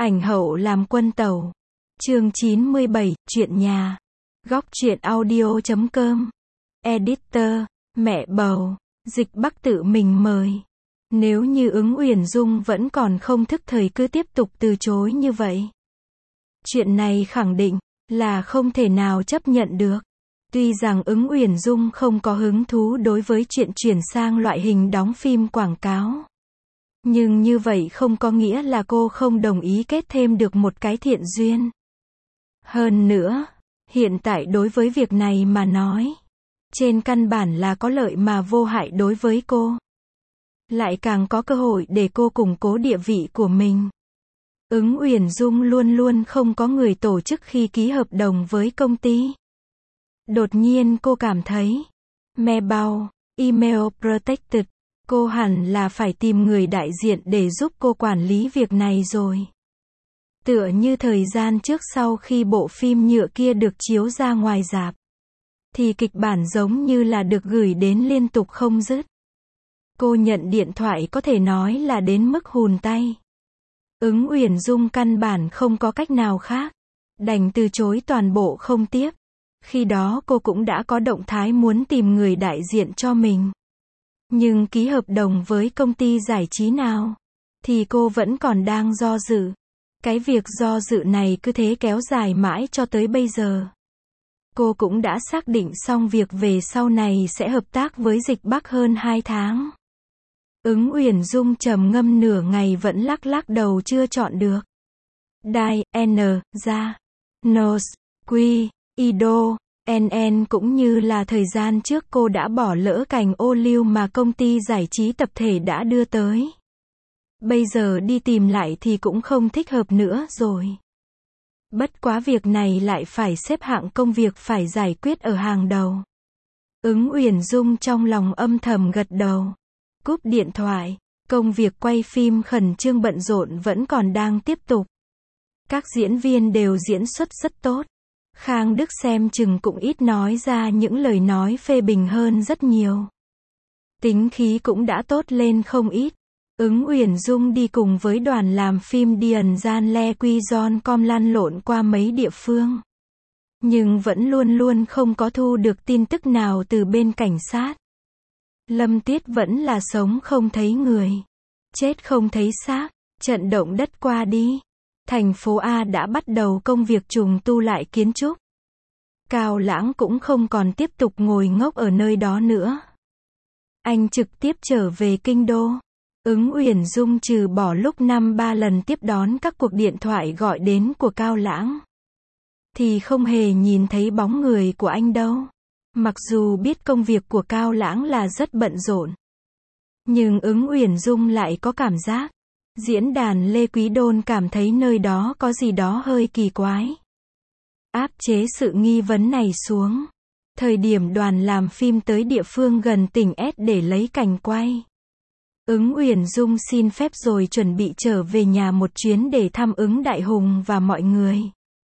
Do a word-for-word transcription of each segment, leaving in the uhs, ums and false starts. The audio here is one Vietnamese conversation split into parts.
Ảnh hậu làm quân tàu. Chương chín mươi bảy, chuyện nhà. Góc truyện audio chấm com. Editor, mẹ bầu, Dịch Bắc tự mình mời. Nếu như Ứng Uyển Dung vẫn còn không thức thời cứ tiếp tục từ chối như vậy, chuyện này khẳng định là không thể nào chấp nhận được. Tuy rằng Ứng Uyển Dung không có hứng thú đối với chuyện chuyển sang loại hình đóng phim quảng cáo, nhưng như vậy không có nghĩa là cô không đồng ý kết thêm được một cái thiện duyên. Hơn nữa, hiện tại đối với việc này mà nói, trên căn bản là có lợi mà vô hại đối với cô. Lại càng có cơ hội để cô củng cố địa vị của mình. Ứng Uyển Dung luôn luôn không có người tổ chức khi ký hợp đồng với công ty. Đột nhiên cô cảm thấy, Mailbox, Email Protected, cô hẳn là phải tìm người đại diện để giúp cô quản lý việc này rồi. Tựa như thời gian trước sau khi bộ phim nhựa kia được chiếu ra ngoài rạp, thì kịch bản giống như là được gửi đến liên tục không dứt. Cô nhận điện thoại có thể nói là đến mức hùn tay. Ứng Uyển Dung căn bản không có cách nào khác, đành từ chối toàn bộ không tiếp. Khi đó cô cũng đã có động thái muốn tìm người đại diện cho mình. Nhưng ký hợp đồng với công ty giải trí nào, thì cô vẫn còn đang do dự. Cái việc do dự này cứ thế kéo dài mãi cho tới bây giờ. Cô cũng đã xác định xong việc về sau này sẽ hợp tác với Dịch Bắc hơn hai tháng. Ứng Uyển Dung trầm ngâm nửa ngày vẫn lắc lắc đầu chưa chọn được. Đài, N, ra, Nos, Quy, Ido, en en cũng như là thời gian trước cô đã bỏ lỡ cành ô liu mà công ty giải trí tập thể đã đưa tới. Bây giờ đi tìm lại thì cũng không thích hợp nữa rồi. Bất quá việc này lại phải xếp hạng công việc phải giải quyết ở hàng đầu. Ứng Uyển Dung trong lòng âm thầm gật đầu. Cúp điện thoại, công việc quay phim khẩn trương bận rộn vẫn còn đang tiếp tục. Các diễn viên đều diễn xuất rất tốt. Khang Đức xem chừng cũng ít nói ra những lời nói phê bình hơn rất nhiều. Tính khí cũng đã tốt lên không ít. Ứng Uyển Dung đi cùng với đoàn làm phim Điền Gian Le Quy Gion Com lăn lộn qua mấy địa phương. Nhưng vẫn luôn luôn không có thu được tin tức nào từ bên cảnh sát. Lâm Tiết vẫn là sống không thấy người, chết không thấy xác. Trận động đất qua đi, thành phố A đã bắt đầu công việc trùng tu lại kiến trúc. Cao Lãng cũng không còn tiếp tục ngồi ngốc ở nơi đó nữa. Anh trực tiếp trở về kinh đô. Ứng Uyển Dung trừ bỏ lúc năm ba lần tiếp đón các cuộc điện thoại gọi đến của Cao Lãng, thì không hề nhìn thấy bóng người của anh đâu. Mặc dù biết công việc của Cao Lãng là rất bận rộn, nhưng Ứng Uyển Dung lại có cảm giác, diễn đàn Lê Quý Đôn cảm thấy nơi đó có gì đó hơi kỳ quái. Áp chế sự nghi vấn này xuống. Thời điểm đoàn làm phim tới địa phương gần tỉnh S để lấy cảnh quay, Ứng Uyển Dung xin phép rồi chuẩn bị trở về nhà một chuyến để thăm Ứng Đại Hùng và mọi người.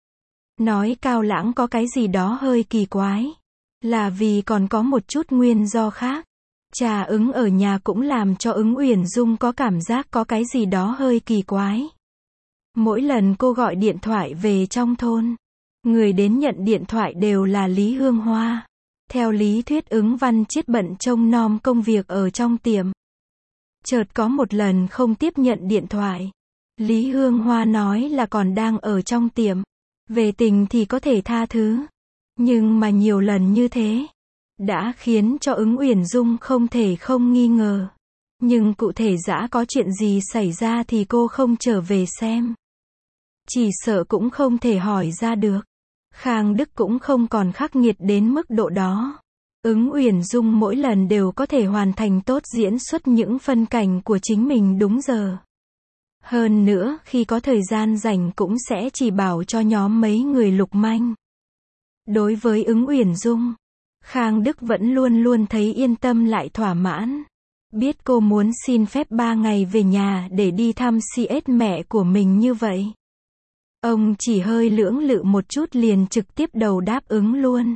Nói Cao Lãng có cái gì đó hơi kỳ quái, là vì còn có một chút nguyên do khác. Trà Ứng ở nhà cũng làm cho Ứng Uyển Dung có cảm giác có cái gì đó hơi kỳ quái. Mỗi lần cô gọi điện thoại về trong thôn, người đến nhận điện thoại đều là Lý Hương Hoa. Theo lý thuyết Ứng Văn Chiết bận trông nom công việc ở trong tiệm. Chợt có một lần không tiếp nhận điện thoại. Lý Hương Hoa nói là còn đang ở trong tiệm. Về tình thì có thể tha thứ. Nhưng mà nhiều lần như thế, đã khiến cho Ứng Uyển Dung không thể không nghi ngờ. Nhưng cụ thể dã có chuyện gì xảy ra thì cô không trở về xem. Chỉ sợ cũng không thể hỏi ra được. Khang Đức cũng không còn khắc nghiệt đến mức độ đó. Ứng Uyển Dung mỗi lần đều có thể hoàn thành tốt diễn xuất những phân cảnh của chính mình đúng giờ. Hơn nữa, khi có thời gian rảnh cũng sẽ chỉ bảo cho nhóm mấy người lục manh. Đối với Ứng Uyển Dung, Khang Đức vẫn luôn luôn thấy yên tâm lại thỏa mãn. Biết cô muốn xin phép ba ngày về nhà để đi thăm xê ét mẹ của mình như vậy, ông chỉ hơi lưỡng lự một chút liền trực tiếp đầu đáp ứng luôn.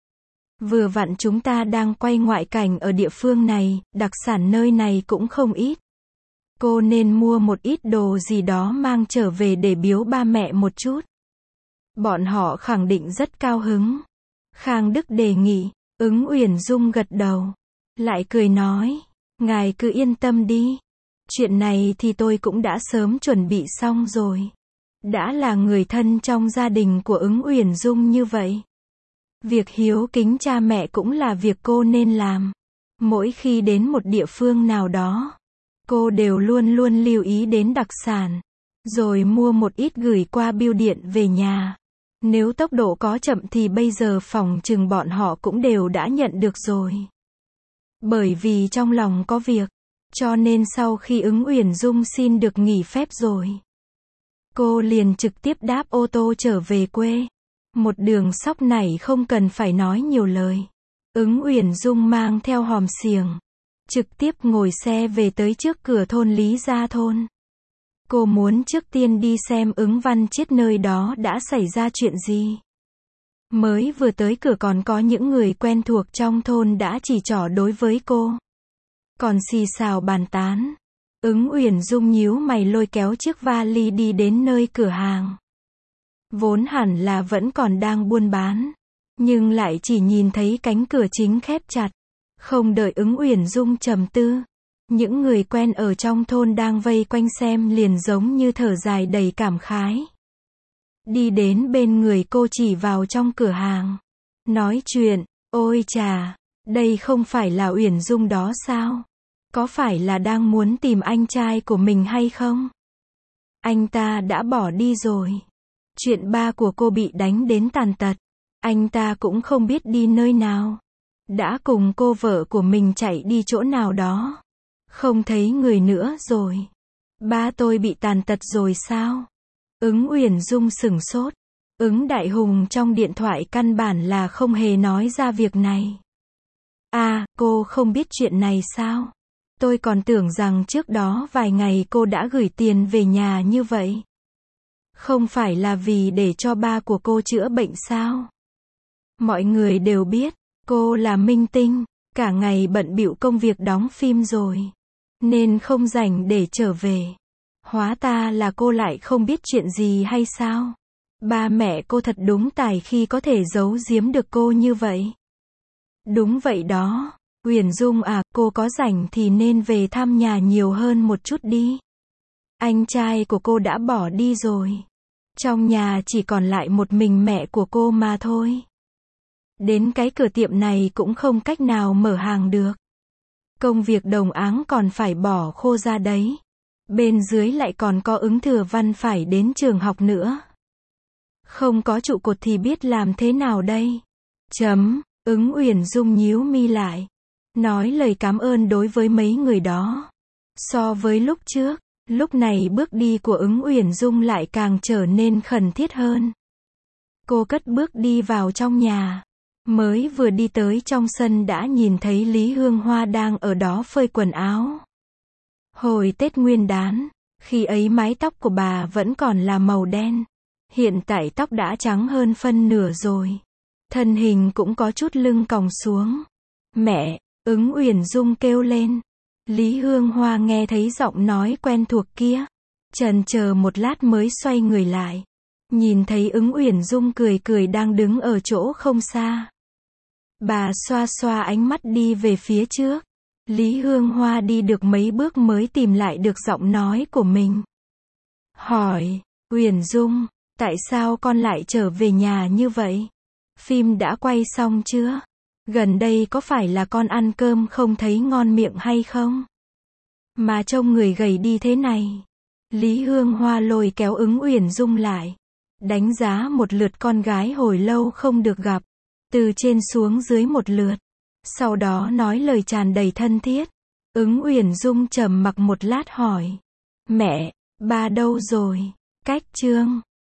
Vừa vặn chúng ta đang quay ngoại cảnh ở địa phương này, đặc sản nơi này cũng không ít. Cô nên mua một ít đồ gì đó mang trở về để biếu ba mẹ một chút. Bọn họ khẳng định rất cao hứng. Khang Đức đề nghị. Ứng Uyển Dung gật đầu. Lại cười nói. Ngài cứ yên tâm đi. Chuyện này thì tôi cũng đã sớm chuẩn bị xong rồi. Đã là người thân trong gia đình của Ứng Uyển Dung như vậy. Việc hiếu kính cha mẹ cũng là việc cô nên làm. Mỗi khi đến một địa phương nào đó, cô đều luôn luôn lưu ý đến đặc sản. Rồi mua một ít gửi qua bưu điện về nhà. Nếu tốc độ có chậm thì bây giờ phòng chừng bọn họ cũng đều đã nhận được rồi. Bởi vì trong lòng có việc, cho nên sau khi Ứng Uyển Dung xin được nghỉ phép rồi, cô liền trực tiếp đáp ô tô trở về quê. Một đường sóc này không cần phải nói nhiều lời. Ứng Uyển Dung mang theo hòm xiềng, trực tiếp ngồi xe về tới trước cửa thôn Lý Gia Thôn. Cô muốn trước tiên đi xem Ứng Văn Chiết nơi đó đã xảy ra chuyện gì. Mới vừa tới cửa còn có những người quen thuộc trong thôn đã chỉ trỏ đối với cô. Còn xì xào bàn tán. Ứng Uyển Dung nhíu mày lôi kéo chiếc vali đi đến nơi cửa hàng. Vốn hẳn là vẫn còn đang buôn bán, nhưng lại chỉ nhìn thấy cánh cửa chính khép chặt. Không đợi Ứng Uyển Dung trầm tư, những người quen ở trong thôn đang vây quanh xem liền giống như thở dài đầy cảm khái. Đi đến bên người cô chỉ vào trong cửa hàng. Nói chuyện, ôi chà, đây không phải là Uyển Dung đó sao? Có phải là đang muốn tìm anh trai của mình hay không? Anh ta đã bỏ đi rồi. Chuyện ba của cô bị đánh đến tàn tật. Anh ta cũng không biết đi nơi nào. Đã cùng cô vợ của mình chạy đi chỗ nào đó. Không thấy người nữa rồi. Ba tôi bị tàn tật rồi sao? Ứng Uyển Dung sửng sốt. Ứng Đại Hùng trong điện thoại căn bản là không hề nói ra việc này. À, cô không biết chuyện này sao? Tôi còn tưởng rằng trước đó vài ngày cô đã gửi tiền về nhà như vậy. Không phải là vì để cho ba của cô chữa bệnh sao? Mọi người đều biết, cô là minh tinh, cả ngày bận bịu công việc đóng phim rồi, nên không rảnh để trở về. Hóa ta là cô lại không biết chuyện gì hay sao? Ba mẹ cô thật đúng tài khi có thể giấu giếm được cô như vậy. Đúng vậy đó, Uyển Dung à, cô có rảnh thì nên về thăm nhà nhiều hơn một chút đi. Anh trai của cô đã bỏ đi rồi. Trong nhà chỉ còn lại một mình mẹ của cô mà thôi. Đến cái cửa tiệm này cũng không cách nào mở hàng được. Công việc đồng áng còn phải bỏ khô ra đấy. Bên dưới lại còn có Ứng Thừa Văn phải đến trường học nữa. Không có trụ cột thì biết làm thế nào đây? Chấm, Ứng Uyển Dung nhíu mi lại. Nói lời cảm ơn đối với mấy người đó. So với lúc trước, lúc này bước đi của Ứng Uyển Dung lại càng trở nên khẩn thiết hơn. Cô cất bước đi vào trong nhà. Mới vừa đi tới trong sân đã nhìn thấy Lý Hương Hoa đang ở đó phơi quần áo. Hồi Tết Nguyên Đán, khi ấy mái tóc của bà vẫn còn là màu đen. Hiện tại tóc đã trắng hơn phân nửa rồi. Thân hình cũng có chút lưng còng xuống. Mẹ, Ứng Uyển Dung kêu lên. Lý Hương Hoa nghe thấy giọng nói quen thuộc kia. Chần chờ một lát mới xoay người lại. Nhìn thấy Ứng Uyển Dung cười cười đang đứng ở chỗ không xa. Bà xoa xoa ánh mắt đi về phía trước. Lý Hương Hoa đi được mấy bước mới tìm lại được giọng nói của mình. Hỏi, Uyển Dung, tại sao con lại trở về nhà như vậy? Phim đã quay xong chưa? Gần đây có phải là con ăn cơm không thấy ngon miệng hay không? Mà trông người gầy đi thế này. Lý Hương Hoa lôi kéo Ứng Uyển Dung lại. Đánh giá một lượt con gái hồi lâu không được gặp. Từ trên xuống dưới một lượt. Sau đó nói lời tràn đầy thân thiết. Ứng Uyển Dung trầm mặc một lát hỏi. Mẹ, ba đâu rồi? Cách Trương.